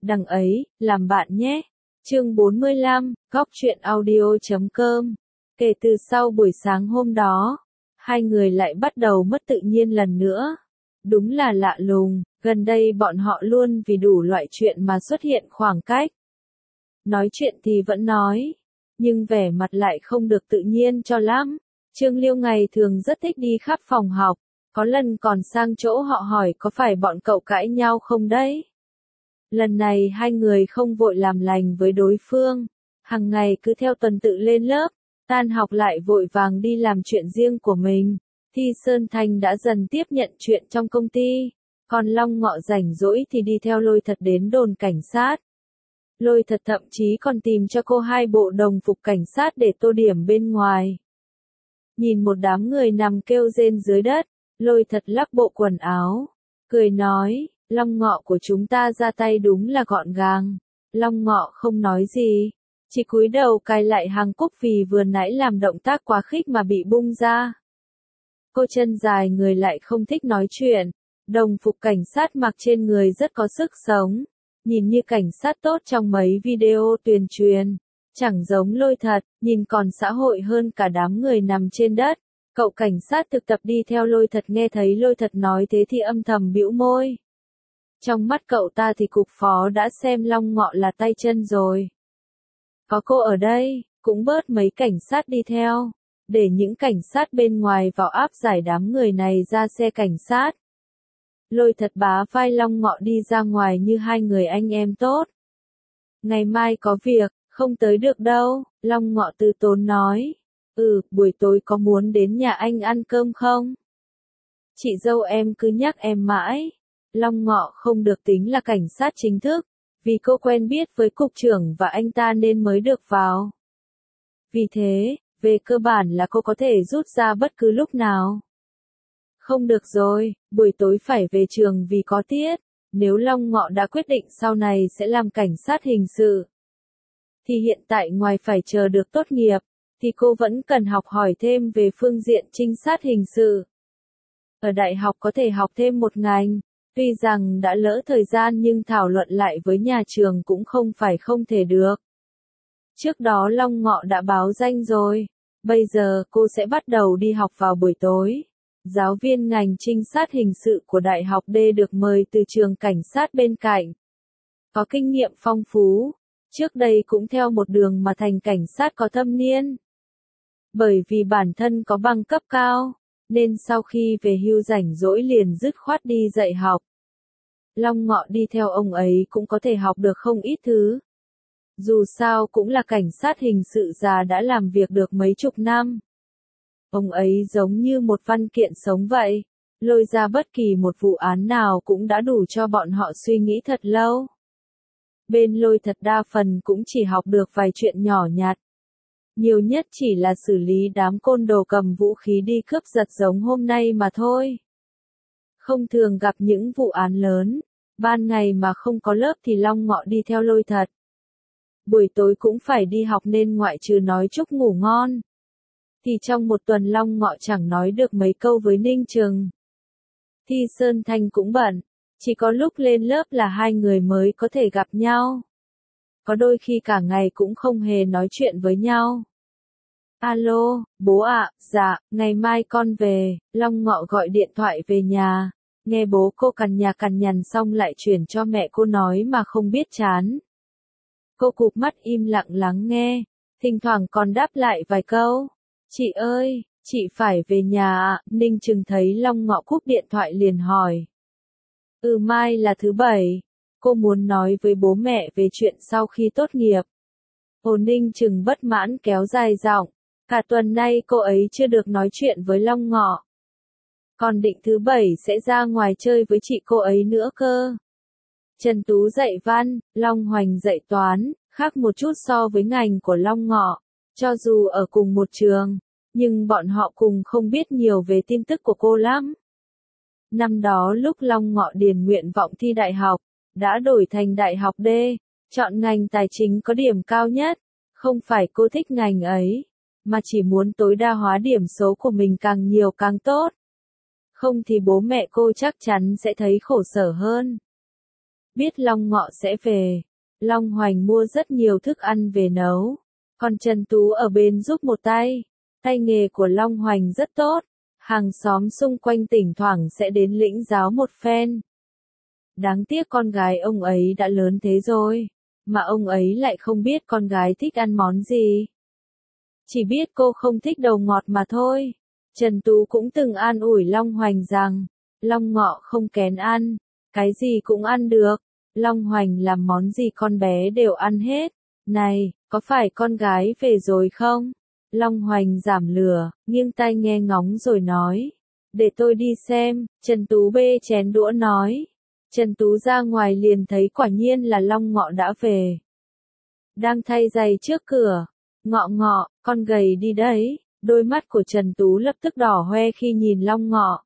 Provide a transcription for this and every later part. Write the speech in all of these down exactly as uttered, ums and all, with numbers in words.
đằng ấy, làm bạn nhé. Chương bốn mươi lăm, góc truyện audio chấm com. Kể từ sau buổi sáng hôm đó, hai người lại bắt đầu mất tự nhiên lần nữa. Đúng là lạ lùng, gần đây bọn họ luôn vì đủ loại chuyện mà xuất hiện khoảng cách. Nói chuyện thì vẫn nói, nhưng vẻ mặt lại không được tự nhiên cho lắm. Trương Liêu ngày thường rất thích đi khắp phòng học, có lần còn sang chỗ họ hỏi có phải bọn cậu cãi nhau không đấy. Lần này hai người không vội làm lành với đối phương, hàng ngày cứ theo tuần tự lên lớp, tan học lại vội vàng đi làm chuyện riêng của mình. Thi Sơn Thanh đã dần tiếp nhận chuyện trong công ty, còn Long Ngọ rảnh rỗi thì đi theo Lôi Thật đến đồn cảnh sát. Lôi Thật thậm chí còn tìm cho cô hai bộ đồng phục cảnh sát để tô điểm bên ngoài. Nhìn một đám người nằm kêu rên dưới đất, Lôi Thật lắc bộ quần áo, cười nói, Long Ngọ của chúng ta ra tay đúng là gọn gàng. Long Ngọ không nói gì, chỉ cúi đầu cài lại hàng cúc vì vừa nãy làm động tác quá khích mà bị bung ra. Cô chân dài người lại không thích nói chuyện, đồng phục cảnh sát mặc trên người rất có sức sống, nhìn như cảnh sát tốt trong mấy video tuyên truyền, chẳng giống Lôi Thật, nhìn còn xã hội hơn cả đám người nằm trên đất. Cậu cảnh sát thực tập đi theo Lôi Thật nghe thấy Lôi Thật nói thế thì âm thầm bĩu môi. Trong mắt cậu ta thì cục phó đã xem Long Ngọ là tay chân rồi. Có cô ở đây, cũng bớt mấy cảnh sát đi theo, để những cảnh sát bên ngoài vào áp giải đám người này ra xe cảnh sát. Lôi Thật bá vai Long Ngọ đi ra ngoài như hai người anh em tốt. Ngày mai có việc, không tới được đâu, Long Ngọ từ tốn nói. Ừ, buổi tối có muốn đến nhà anh ăn cơm không? Chị dâu em cứ nhắc em mãi. Long Ngọ không được tính là cảnh sát chính thức, vì cô quen biết với cục trưởng và anh ta nên mới được vào. Vì thế, về cơ bản là cô có thể rút ra bất cứ lúc nào. Không được rồi, buổi tối phải về trường vì có tiết. Nếu Long Ngọ đã quyết định sau này sẽ làm cảnh sát hình sự, thì hiện tại ngoài phải chờ được tốt nghiệp, thì cô vẫn cần học hỏi thêm về phương diện trinh sát hình sự. Ở đại học có thể học thêm một ngành, tuy rằng đã lỡ thời gian nhưng thảo luận lại với nhà trường cũng không phải không thể được. Trước đó Long Ngọ đã báo danh rồi, bây giờ cô sẽ bắt đầu đi học vào buổi tối. Giáo viên ngành trinh sát hình sự của Đại học D được mời từ trường cảnh sát bên cạnh. Có kinh nghiệm phong phú, trước đây cũng theo một đường mà thành cảnh sát có thâm niên. Bởi vì bản thân có bằng cấp cao, nên sau khi về hưu rảnh rỗi liền dứt khoát đi dạy học. Long Ngọ đi theo ông ấy cũng có thể học được không ít thứ. Dù sao cũng là cảnh sát hình sự già đã làm việc được mấy chục năm. Ông ấy giống như một văn kiện sống vậy, lôi ra bất kỳ một vụ án nào cũng đã đủ cho bọn họ suy nghĩ thật lâu. Bên Lôi Thật đa phần cũng chỉ học được vài chuyện nhỏ nhặt. Nhiều nhất chỉ là xử lý đám côn đồ cầm vũ khí đi cướp giật giống hôm nay mà thôi. Không thường gặp những vụ án lớn, ban ngày mà không có lớp thì Long Ngọ đi theo Lôi Thật. Buổi tối cũng phải đi học nên ngoại trừ nói chúc ngủ ngon, thì trong một tuần Long Ngọ chẳng nói được mấy câu với Ninh Trừng. Thi Sơn Thanh cũng bận, chỉ có lúc lên lớp là hai người mới có thể gặp nhau. Có đôi khi cả ngày cũng không hề nói chuyện với nhau. Alo, bố ạ, dạ, ngày mai con về. Long Ngọ gọi điện thoại về nhà, nghe bố cô cằn nhà cằn nhằn xong lại chuyển cho mẹ cô nói mà không biết chán. Cô cụp mắt im lặng lắng nghe, thỉnh thoảng còn đáp lại vài câu. Chị ơi, chị phải về nhà ạ. Ninh Trừng thấy Long Ngọ cúp điện thoại liền hỏi. Ừ, mai là thứ bảy, cô muốn nói với bố mẹ về chuyện sau khi tốt nghiệp. Ồ, Ninh Trừng bất mãn kéo dài giọng, cả tuần nay cô ấy chưa được nói chuyện với Long Ngọ. Còn định thứ bảy sẽ ra ngoài chơi với chị cô ấy nữa cơ. Trần Tú dạy văn, Long Hoành dạy toán, khác một chút so với ngành của Long Ngọ. Cho dù ở cùng một trường, nhưng bọn họ cùng không biết nhiều về tin tức của cô lắm. Năm đó lúc Long Ngọ điền nguyện vọng thi đại học, đã đổi thành Đại học D, chọn ngành tài chính có điểm cao nhất. Không phải cô thích ngành ấy, mà chỉ muốn tối đa hóa điểm số của mình càng nhiều càng tốt. Không thì bố mẹ cô chắc chắn sẽ thấy khổ sở hơn. Biết Long Ngọ sẽ về, Long Hoành mua rất nhiều thức ăn về nấu. Còn Trần Tú ở bên giúp một tay. Tay nghề của Long Hoành rất tốt. Hàng xóm xung quanh thỉnh thoảng sẽ đến lĩnh giáo một phen. Đáng tiếc con gái ông ấy đã lớn thế rồi, mà ông ấy lại không biết con gái thích ăn món gì. Chỉ biết cô không thích đầu ngọt mà thôi. Trần Tú cũng từng an ủi Long Hoành rằng, Long Ngọ không kén ăn, cái gì cũng ăn được. Long Hoành làm món gì con bé đều ăn hết. Này, có phải con gái về rồi không? Long Hoành giảm lửa, nghiêng tai nghe ngóng rồi nói. Để tôi đi xem, Trần Tú bê chén đũa nói. Trần Tú ra ngoài liền thấy quả nhiên là Long Ngọ đã về. Đang thay giày trước cửa. Ngọ Ngọ, con gầy đi đấy. Đôi mắt của Trần Tú lập tức đỏ hoe khi nhìn Long Ngọ.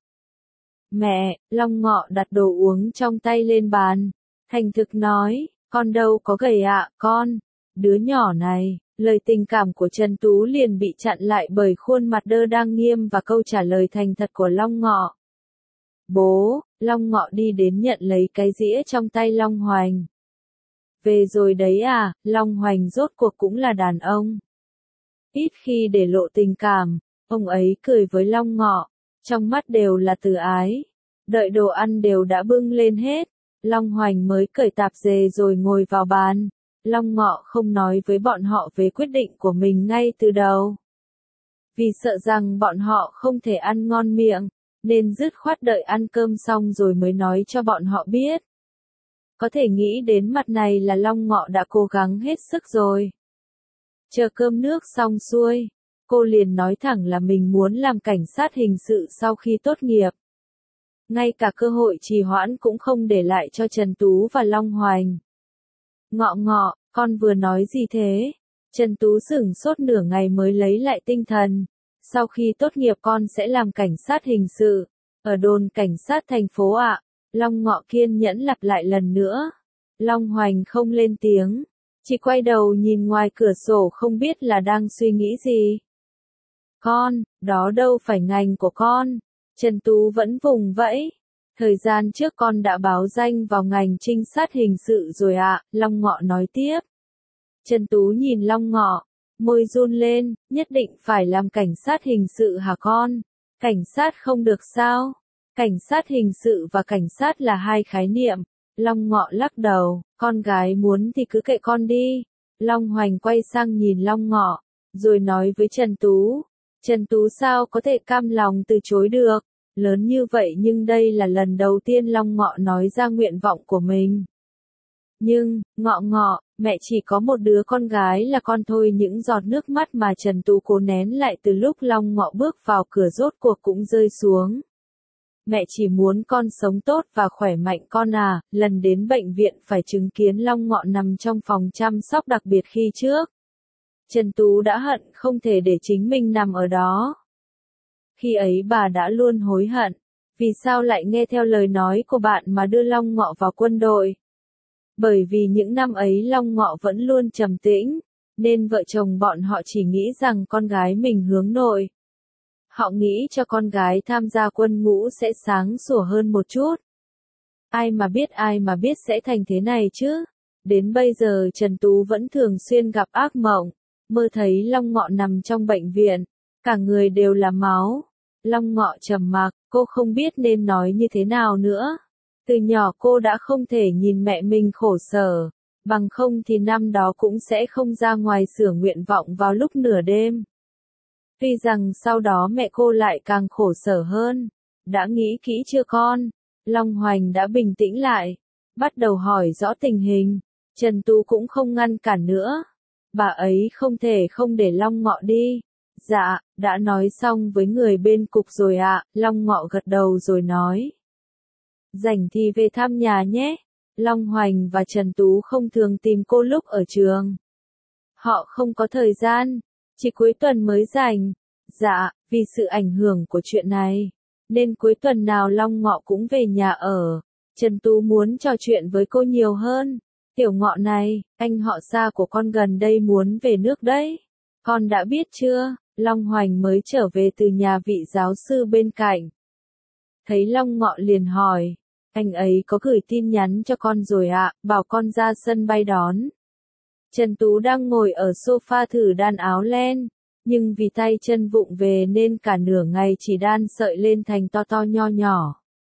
Mẹ, Long Ngọ đặt đồ uống trong tay lên bàn. Thành thực nói, con đâu có gầy ạ, con. Đứa nhỏ này, lời tình cảm của Trần Tú liền bị chặn lại bởi khuôn mặt đơ đang nghiêm và câu trả lời thành thật của Long Ngọ. Bố, Long Ngọ đi đến nhận lấy cái dĩa trong tay Long Hoành. Về rồi đấy à, Long Hoành rốt cuộc cũng là đàn ông. Ít khi để lộ tình cảm, ông ấy cười với Long Ngọ, trong mắt đều là từ ái. Đợi đồ ăn đều đã bưng lên hết, Long Hoành mới cởi tạp dề rồi ngồi vào bàn. Long Ngọ không nói với bọn họ về quyết định của mình ngay từ đầu. Vì sợ rằng bọn họ không thể ăn ngon miệng, nên dứt khoát đợi ăn cơm xong rồi mới nói cho bọn họ biết. Có thể nghĩ đến mặt này là Long Ngọ đã cố gắng hết sức rồi. Chờ cơm nước xong xuôi, cô liền nói thẳng là mình muốn làm cảnh sát hình sự sau khi tốt nghiệp. Ngay cả cơ hội trì hoãn cũng không để lại cho Trần Tú và Long Hoành. Ngọ Ngọ, con vừa nói gì thế? Trần Tú sửng sốt nửa ngày mới lấy lại tinh thần. Sau khi tốt nghiệp con sẽ làm cảnh sát hình sự, ở đồn cảnh sát thành phố ạ. Long Ngọ kiên nhẫn lặp lại lần nữa. Long Hoành không lên tiếng, chỉ quay đầu nhìn ngoài cửa sổ không biết là đang suy nghĩ gì. Con, đó đâu phải ngành của con. Trần Tú vẫn vùng vẫy. Thời gian trước con đã báo danh vào ngành trinh sát hình sự rồi ạ, Long Ngọ nói tiếp. Trần Tú nhìn Long Ngọ, môi run lên, nhất định phải làm cảnh sát hình sự hả con? Cảnh sát không được sao? Cảnh sát hình sự và cảnh sát là hai khái niệm. Long Ngọ lắc đầu, con gái muốn thì cứ kệ con đi. Long Hoành quay sang nhìn Long Ngọ, rồi nói với Trần Tú. Trần Tú sao có thể cam lòng từ chối được? Lớn như vậy nhưng đây là lần đầu tiên Long Ngọ nói ra nguyện vọng của mình. Nhưng, Ngọ Ngọ, mẹ chỉ có một đứa con gái là con thôi. Những giọt nước mắt mà Trần Tú cố nén lại từ lúc Long Ngọ bước vào cửa rốt cuộc cũng rơi xuống. Mẹ chỉ muốn con sống tốt và khỏe mạnh con à. Lần đến bệnh viện phải chứng kiến Long Ngọ nằm trong phòng chăm sóc đặc biệt khi trước. Trần Tú đã hận không thể để chính mình nằm ở đó. Khi ấy bà đã luôn hối hận. Vì sao lại nghe theo lời nói của bạn mà đưa Long Ngọ vào quân đội? Bởi vì những năm ấy Long Ngọ vẫn luôn trầm tĩnh, nên vợ chồng bọn họ chỉ nghĩ rằng con gái mình hướng nội. Họ nghĩ cho con gái tham gia quân ngũ sẽ sáng sủa hơn một chút. Ai mà biết ai mà biết sẽ thành thế này chứ. Đến bây giờ Trần Tú vẫn thường xuyên gặp ác mộng, mơ thấy Long Ngọ nằm trong bệnh viện, cả người đều là máu. Long Ngọ trầm mặc, cô không biết nên nói như thế nào nữa. Từ nhỏ cô đã không thể nhìn mẹ mình khổ sở, bằng không thì năm đó cũng sẽ không ra ngoài sửa nguyện vọng vào lúc nửa đêm. Tuy rằng sau đó mẹ cô lại càng khổ sở hơn. Đã nghĩ kỹ chưa con? Long Hoành đã bình tĩnh lại, bắt đầu hỏi rõ tình hình. Trần Tú cũng không ngăn cản nữa. Bà ấy không thể không để Long Ngọ đi. Dạ, đã nói xong với người bên cục rồi ạ. Long Ngọ gật đầu rồi nói. Rảnh thì về thăm nhà nhé. Long Hoành và Trần Tú không thường tìm cô lúc ở trường. Họ không có thời gian, chỉ cuối tuần mới rảnh. Dạ, vì sự ảnh hưởng của chuyện này, nên cuối tuần nào Long Ngọ cũng về nhà ở. Trần Tú muốn trò chuyện với cô nhiều hơn. Tiểu Ngọ này, anh họ xa của con gần đây muốn về nước đấy. Con đã biết chưa? Long Hoành mới trở về từ nhà vị giáo sư bên cạnh. Thấy Long Ngọ liền hỏi. Anh ấy có gửi tin nhắn cho con rồi ạ, bảo con ra sân bay đón. Trần Tú đang ngồi ở sofa thử đan áo len, nhưng vì tay chân vụng về nên cả nửa ngày chỉ đan sợi lên thành to to nho nhỏ.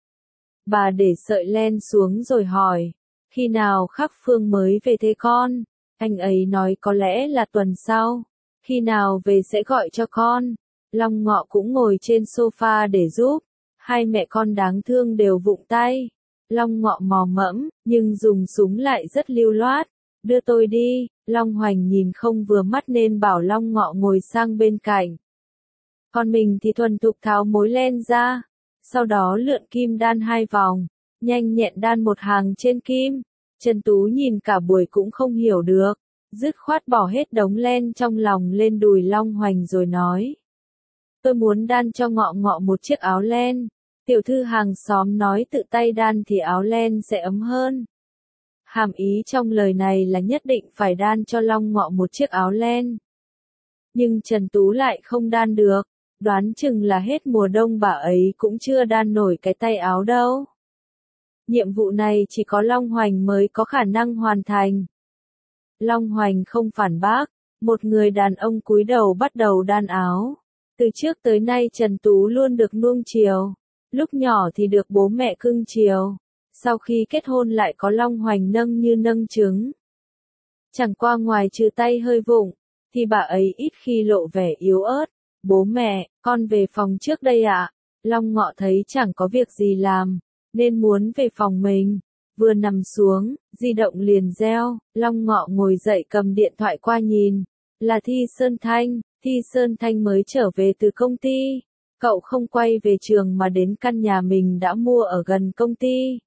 Bà để sợi len xuống rồi hỏi, khi nào Khắc Phương mới về thế con? Anh ấy nói có lẽ là tuần sau. Khi nào về sẽ gọi cho con. Long Ngọ cũng ngồi trên sofa để giúp. Hai mẹ con đáng thương đều vụng tay. Long Ngọ mò mẫm, nhưng dùng súng lại rất lưu loát. Đưa tôi đi. Long Hoành nhìn không vừa mắt nên bảo Long Ngọ ngồi sang bên cạnh. Còn mình thì thuần thục tháo mối len ra. Sau đó lượn kim đan hai vòng. Nhanh nhẹn đan một hàng trên kim. Trần Tú nhìn cả buổi cũng không hiểu được. Dứt khoát bỏ hết đống len trong lòng lên đùi Long Hoành rồi nói. Tôi muốn đan cho Ngọ Ngọ một chiếc áo len. Tiểu thư hàng xóm nói tự tay đan thì áo len sẽ ấm hơn. Hàm ý trong lời này là nhất định phải đan cho Long Ngọ một chiếc áo len. Nhưng Trần Tú lại không đan được. Đoán chừng là hết mùa đông bà ấy cũng chưa đan nổi cái tay áo đâu. Nhiệm vụ này chỉ có Long Hoành mới có khả năng hoàn thành. Long Hoành không phản bác, một người đàn ông cúi đầu bắt đầu đan áo. Từ trước tới nay Trần Tú luôn được nuông chiều, lúc nhỏ thì được bố mẹ cưng chiều, sau khi kết hôn lại có Long Hoành nâng như nâng trứng. Chẳng qua ngoài trừ tay hơi vụng, thì bà ấy ít khi lộ vẻ yếu ớt. Bố mẹ, con về phòng trước đây ạ. Long Ngọ thấy chẳng có việc gì làm, nên muốn về phòng mình. Vừa nằm xuống, di động liền reo, Long Ngọ ngồi dậy cầm điện thoại qua nhìn. Là Thi Sơn Thanh, Thi Sơn Thanh mới trở về từ công ty. Cậu không quay về trường mà đến căn nhà mình đã mua ở gần công ty.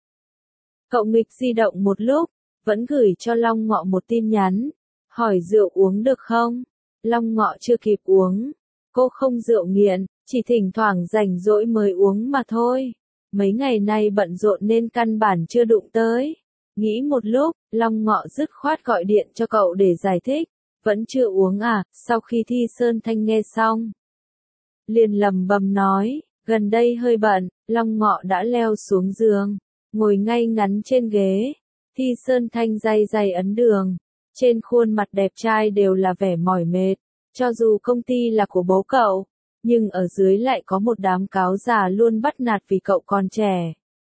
Cậu nghịch di động một lúc, vẫn gửi cho Long Ngọ một tin nhắn. Hỏi rượu uống được không? Long Ngọ chưa kịp uống. Cô không rượu nghiện, chỉ thỉnh thoảng rảnh rỗi mới uống mà thôi. Mấy ngày nay bận rộn nên căn bản chưa đụng tới. Nghĩ một lúc, Long Ngọ dứt khoát gọi điện cho cậu để giải thích. Vẫn chưa uống à? Sau khi Thi Sơn Thanh nghe xong, liền lầm bầm nói, gần đây hơi bận. Long Ngọ đã leo xuống giường, ngồi ngay ngắn trên ghế. Thi Sơn Thanh day day ấn đường. Trên khuôn mặt đẹp trai đều là vẻ mỏi mệt. Cho dù công ty là của bố cậu, nhưng ở dưới lại có một đám cáo già luôn bắt nạt vì cậu còn trẻ.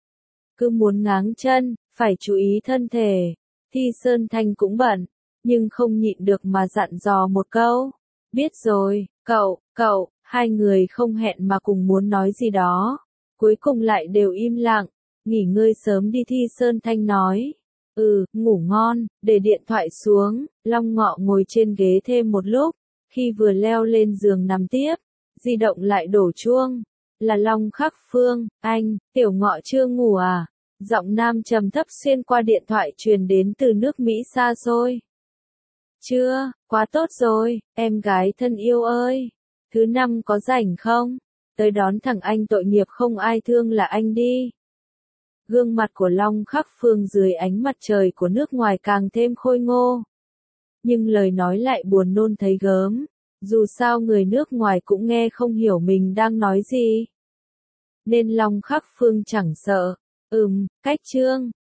Cứ muốn ngáng chân, phải chú ý thân thể. Thi Sơn Thanh cũng bận, nhưng không nhịn được mà dặn dò một câu. Biết rồi, cậu, cậu, hai người không hẹn mà cùng muốn nói gì đó. Cuối cùng lại đều im lặng, nghỉ ngơi sớm đi. Thi Sơn Thanh nói. Ừ, ngủ ngon, để điện thoại xuống. Long Ngọ ngồi trên ghế thêm một lúc. Khi vừa leo lên giường nằm tiếp, di động lại đổ chuông. Là Long Khắc Phương. Anh, Tiểu Ngọ chưa ngủ à? Giọng nam trầm thấp xuyên qua điện thoại truyền đến từ nước Mỹ xa xôi. Chưa, quá tốt rồi, em gái thân yêu ơi. Thứ năm có rảnh không? Tới đón thằng anh tội nghiệp không ai thương là anh đi. Gương mặt của Long Khắc Phương dưới ánh mặt trời của nước ngoài càng thêm khôi ngô. Nhưng lời nói lại buồn nôn thấy gớm. Dù sao người nước ngoài cũng nghe không hiểu mình đang nói gì. Nên Long Khắc Phương chẳng sợ. Ừm, cách chương.